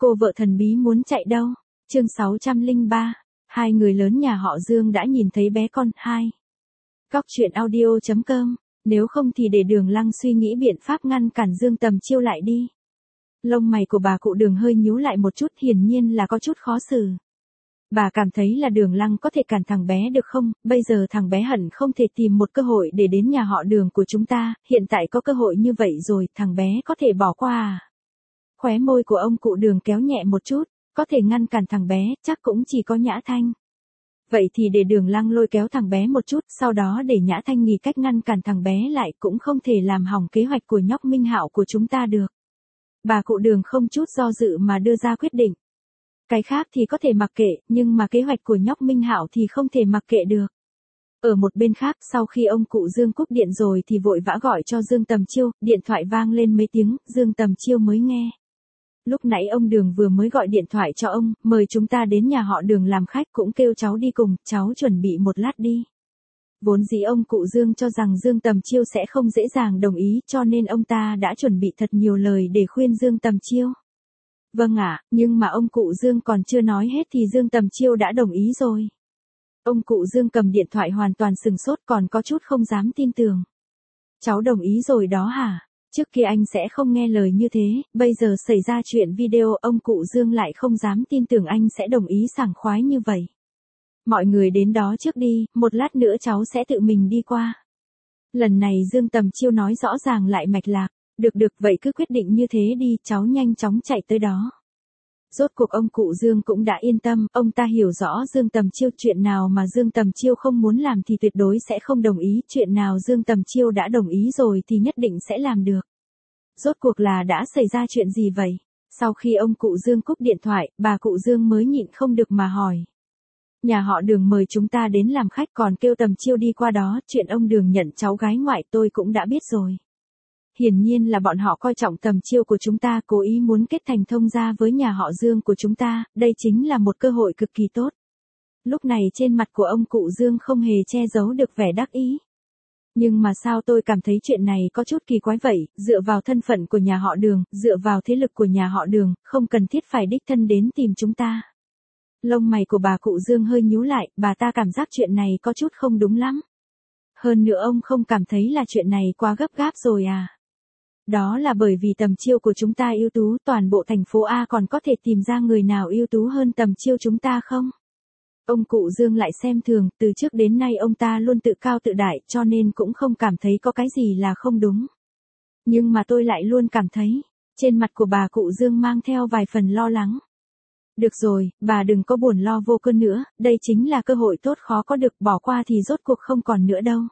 Cô vợ thần bí muốn chạy đâu? Chương 603. Hai người lớn nhà họ Dương đã nhìn thấy bé con. 2. Góc truyện audio.com. Nếu không thì để Đường Lăng suy nghĩ biện pháp ngăn cản Dương Tầm Chiêu lại đi. Lông mày của bà cụ Đường hơi nhíu lại một chút, hiển nhiên là có chút khó xử. Bà cảm thấy là Đường Lăng có thể cản thằng bé được không? Bây giờ thằng bé hẳn không thể tìm một cơ hội để đến nhà họ Đường của chúng ta, hiện tại có cơ hội như vậy rồi, thằng bé có thể bỏ qua à? Khóe môi của ông cụ Đường kéo nhẹ một chút, có thể ngăn cản thằng bé, chắc cũng chỉ có Nhã Thanh. Vậy thì để Đường Lăng lôi kéo thằng bé một chút, sau đó để Nhã Thanh nghĩ cách ngăn cản thằng bé lại, cũng không thể làm hỏng kế hoạch của nhóc Minh Hạo của chúng ta được. Bà cụ Đường không chút do dự mà đưa ra quyết định. Cái khác thì có thể mặc kệ, nhưng mà kế hoạch của nhóc Minh Hạo thì không thể mặc kệ được. Ở một bên khác, sau khi ông cụ Dương cúp điện rồi thì vội vã gọi cho Dương Tầm Chiêu, điện thoại vang lên mấy tiếng, Dương Tầm Chiêu mới nghe. Lúc nãy ông Đường vừa mới gọi điện thoại cho ông, mời chúng ta đến nhà họ Đường làm khách, cũng kêu cháu đi cùng, cháu chuẩn bị một lát đi. Vốn dĩ ông cụ Dương cho rằng Dương Tầm Chiêu sẽ không dễ dàng đồng ý, cho nên ông ta đã chuẩn bị thật nhiều lời để khuyên Dương Tầm Chiêu. Vâng ạ, nhưng mà ông cụ Dương còn chưa nói hết thì Dương Tầm Chiêu đã đồng ý rồi. Ông cụ Dương cầm điện thoại hoàn toàn sừng sốt, còn có chút không dám tin tưởng. Cháu đồng ý rồi đó hả? Trước kia anh sẽ không nghe lời như thế, bây giờ xảy ra chuyện video, ông cụ Dương lại không dám tin tưởng anh sẽ đồng ý sảng khoái như vậy. Mọi người đến đó trước đi, một lát nữa cháu sẽ tự mình đi qua. Lần này Dương Tầm Chiêu nói rõ ràng lại mạch lạc. Được, vậy cứ quyết định như thế đi, cháu nhanh chóng chạy tới đó. Rốt cuộc ông cụ Dương cũng đã yên tâm, ông ta hiểu rõ Dương Tầm Chiêu, chuyện nào mà Dương Tầm Chiêu không muốn làm thì tuyệt đối sẽ không đồng ý, chuyện nào Dương Tầm Chiêu đã đồng ý rồi thì nhất định sẽ làm được. Rốt cuộc là đã xảy ra chuyện gì vậy? Sau khi ông cụ Dương cúp điện thoại, bà cụ Dương mới nhịn không được mà hỏi. Nhà họ Đường mời chúng ta đến làm khách, còn kêu Tầm Chiêu đi qua đó, chuyện ông Đường nhận cháu gái ngoại tôi cũng đã biết rồi. Hiển nhiên là bọn họ coi trọng Tầm Chiêu của chúng ta, cố ý muốn kết thành thông gia với nhà họ Dương của chúng ta, đây chính là một cơ hội cực kỳ tốt. Lúc này trên mặt của ông cụ Dương không hề che giấu được vẻ đắc ý. Nhưng mà sao tôi cảm thấy chuyện này có chút kỳ quái vậy, dựa vào thân phận của nhà họ Đường, dựa vào thế lực của nhà họ Đường, không cần thiết phải đích thân đến tìm chúng ta. Lông mày của bà cụ Dương hơi nhíu lại, bà ta cảm giác chuyện này có chút không đúng lắm. Hơn nữa ông không cảm thấy là chuyện này quá gấp gáp rồi à? Đó là bởi vì Tầm Chiêu của chúng ta ưu tú, toàn bộ thành phố A còn có thể tìm ra người nào ưu tú hơn Tầm Chiêu chúng ta không? Ông cụ Dương lại xem thường, từ trước đến nay ông ta luôn tự cao tự đại, cho nên cũng không cảm thấy có cái gì là không đúng. Nhưng mà tôi lại luôn cảm thấy, trên mặt của bà cụ Dương mang theo vài phần lo lắng. Được rồi, bà đừng có buồn lo vô cớ nữa, đây chính là cơ hội tốt khó có được, bỏ qua thì rốt cuộc không còn nữa đâu.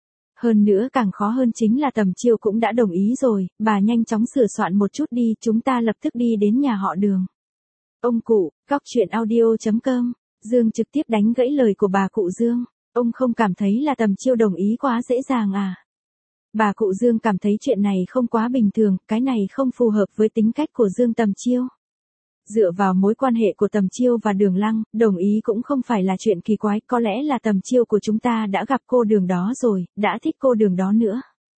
Hơn nữa càng khó hơn chính là Tầm Chiêu cũng đã đồng ý rồi, bà nhanh chóng sửa soạn một chút đi, chúng ta lập tức đi đến nhà họ Đường. Ông cụ, góc truyện audio.com. Dương trực tiếp đánh gãy lời của bà cụ Dương. Ông không cảm thấy là Tầm Chiêu đồng ý quá dễ dàng à? Bà cụ Dương cảm thấy chuyện này không quá bình thường, cái này không phù hợp với tính cách của Dương Tầm Chiêu. Dựa vào mối quan hệ của Tầm Chiêu và Đường Lăng, đồng ý cũng không phải là chuyện kỳ quái, có lẽ là Tầm Chiêu của chúng ta đã gặp cô Đường đó rồi, đã thích cô Đường đó nữa.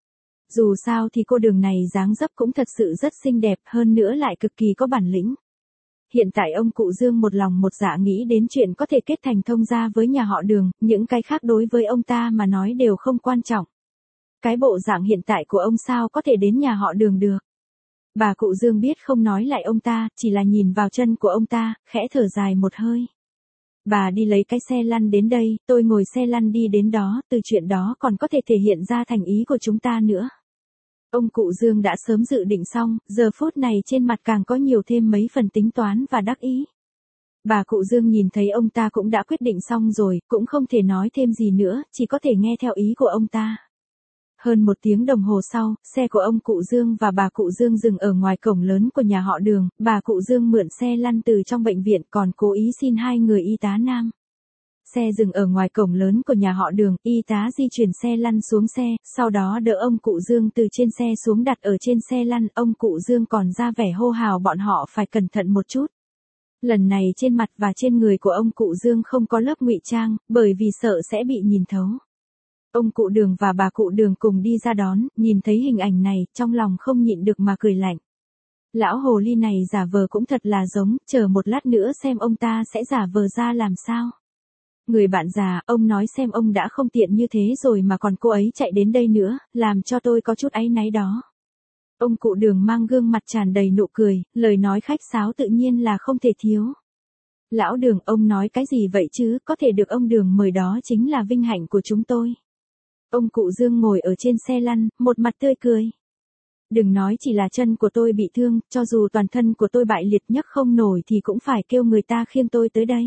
Dù sao thì cô Đường này dáng dấp cũng thật sự rất xinh đẹp, hơn nữa lại cực kỳ có bản lĩnh. Hiện tại ông cụ Dương một lòng một dạ nghĩ đến chuyện có thể kết thành thông gia với nhà họ Đường, những cái khác đối với ông ta mà nói đều không quan trọng. Cái bộ dạng hiện tại của ông sao có thể đến nhà họ Đường được. Bà cụ Dương biết không nói lại ông ta, chỉ là nhìn vào chân của ông ta, khẽ thở dài một hơi. Bà đi lấy cái xe lăn đến đây, tôi ngồi xe lăn đi đến đó, từ chuyện đó còn có thể thể hiện ra thành ý của chúng ta nữa. Ông cụ Dương đã sớm dự định xong, giờ phút này trên mặt càng có nhiều thêm mấy phần tính toán và đắc ý. Bà cụ Dương nhìn thấy ông ta cũng đã quyết định xong rồi, cũng không thể nói thêm gì nữa, chỉ có thể nghe theo ý của ông ta. Hơn 1 tiếng đồng hồ sau, xe của ông cụ Dương và bà cụ Dương dừng ở ngoài cổng lớn của nhà họ Đường, bà cụ Dương mượn xe lăn từ trong bệnh viện còn cố ý xin 2 người y tá nam. Xe dừng ở ngoài cổng lớn của nhà họ Đường, y tá di chuyển xe lăn xuống xe, sau đó đỡ ông cụ Dương từ trên xe xuống đặt ở trên xe lăn, ông cụ Dương còn ra vẻ hô hào bọn họ phải cẩn thận một chút. Lần này trên mặt và trên người của ông cụ Dương không có lớp ngụy trang, bởi vì sợ sẽ bị nhìn thấu. Ông cụ Đường và bà cụ Đường cùng đi ra đón, nhìn thấy hình ảnh này, trong lòng không nhịn được mà cười lạnh. Lão hồ ly này giả vờ cũng thật là giống, chờ một lát nữa xem ông ta sẽ giả vờ ra làm sao. Người bạn già, ông nói xem ông đã không tiện như thế rồi mà còn cô ấy chạy đến đây nữa, làm cho tôi có chút áy náy đó. Ông cụ Đường mang gương mặt tràn đầy nụ cười, lời nói khách sáo tự nhiên là không thể thiếu. Lão Đường, ông nói cái gì vậy chứ, có thể được ông Đường mời đó chính là vinh hạnh của chúng tôi. Ông cụ Dương ngồi ở trên xe lăn, một mặt tươi cười. Đừng nói chỉ là chân của tôi bị thương, cho dù toàn thân của tôi bại liệt nhấc không nổi thì cũng phải kêu người ta khiêng tôi tới đây.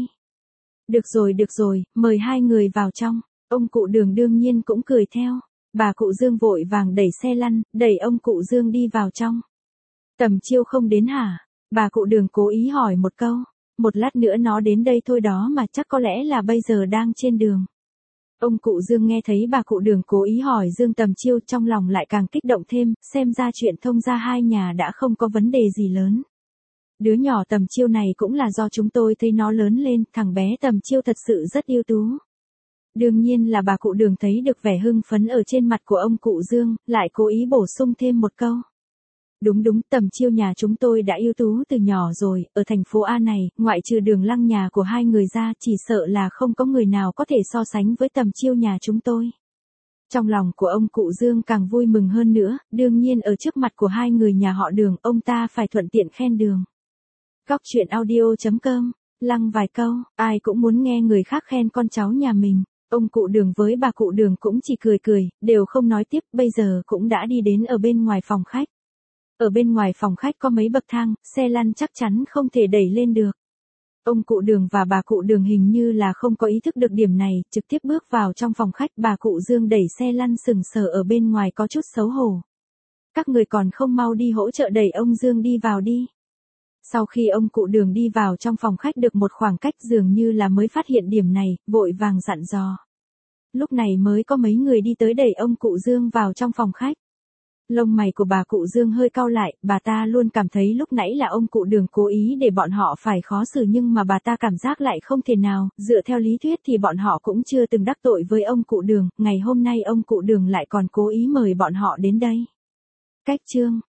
Được rồi, mời hai người vào trong. Ông cụ Đường đương nhiên cũng cười theo. Bà cụ Dương vội vàng đẩy xe lăn, đẩy ông cụ Dương đi vào trong. Tầm Chiêu không đến hả? Bà cụ Đường cố ý hỏi một câu. Một lát nữa nó đến đây thôi đó mà chắc có lẽ là bây giờ đang trên đường. Ông cụ Dương nghe thấy bà cụ Đường cố ý hỏi Dương Tầm Chiêu trong lòng lại càng kích động thêm, xem ra chuyện thông gia hai nhà đã không có vấn đề gì lớn. Đứa nhỏ Tầm Chiêu này cũng là do chúng tôi thấy nó lớn lên, thằng bé Tầm Chiêu thật sự rất ưu tú. Đương nhiên là bà cụ Đường thấy được vẻ hưng phấn ở trên mặt của ông cụ Dương, lại cố ý bổ sung thêm một câu. Đúng, Tầm Chiêu nhà chúng tôi đã ưu tú từ nhỏ rồi, ở thành phố A này, ngoại trừ Đường Lăng nhà của hai người ra, chỉ sợ là không có người nào có thể so sánh với Tầm Chiêu nhà chúng tôi. Trong lòng của ông cụ Dương càng vui mừng hơn nữa, đương nhiên ở trước mặt của hai người nhà họ Đường, ông ta phải thuận tiện khen Đường. Góc truyện audio.com, Lăng vài câu, ai cũng muốn nghe người khác khen con cháu nhà mình. Ông cụ Đường với bà cụ Đường cũng chỉ cười, đều không nói tiếp, bây giờ cũng đã đi đến ở bên ngoài phòng khách. Ở bên ngoài phòng khách có mấy bậc thang, xe lăn chắc chắn không thể đẩy lên được. Ông cụ Đường và bà cụ Đường hình như là không có ý thức được điểm này, trực tiếp bước vào trong phòng khách, bà cụ Dương đẩy xe lăn sừng sờ ở bên ngoài có chút xấu hổ. Các người còn không mau đi hỗ trợ đẩy ông Dương đi vào đi. Sau khi ông cụ Đường đi vào trong phòng khách được một khoảng cách dường như là mới phát hiện điểm này, vội vàng dặn dò. Lúc này mới có mấy người đi tới đẩy ông cụ Dương vào trong phòng khách. Lông mày của bà cụ Dương hơi cau lại, bà ta luôn cảm thấy lúc nãy là ông cụ Đường cố ý để bọn họ phải khó xử nhưng mà bà ta cảm giác lại không thể nào, dựa theo lý thuyết thì bọn họ cũng chưa từng đắc tội với ông cụ Đường, ngày hôm nay ông cụ Đường lại còn cố ý mời bọn họ đến đây. Cách chương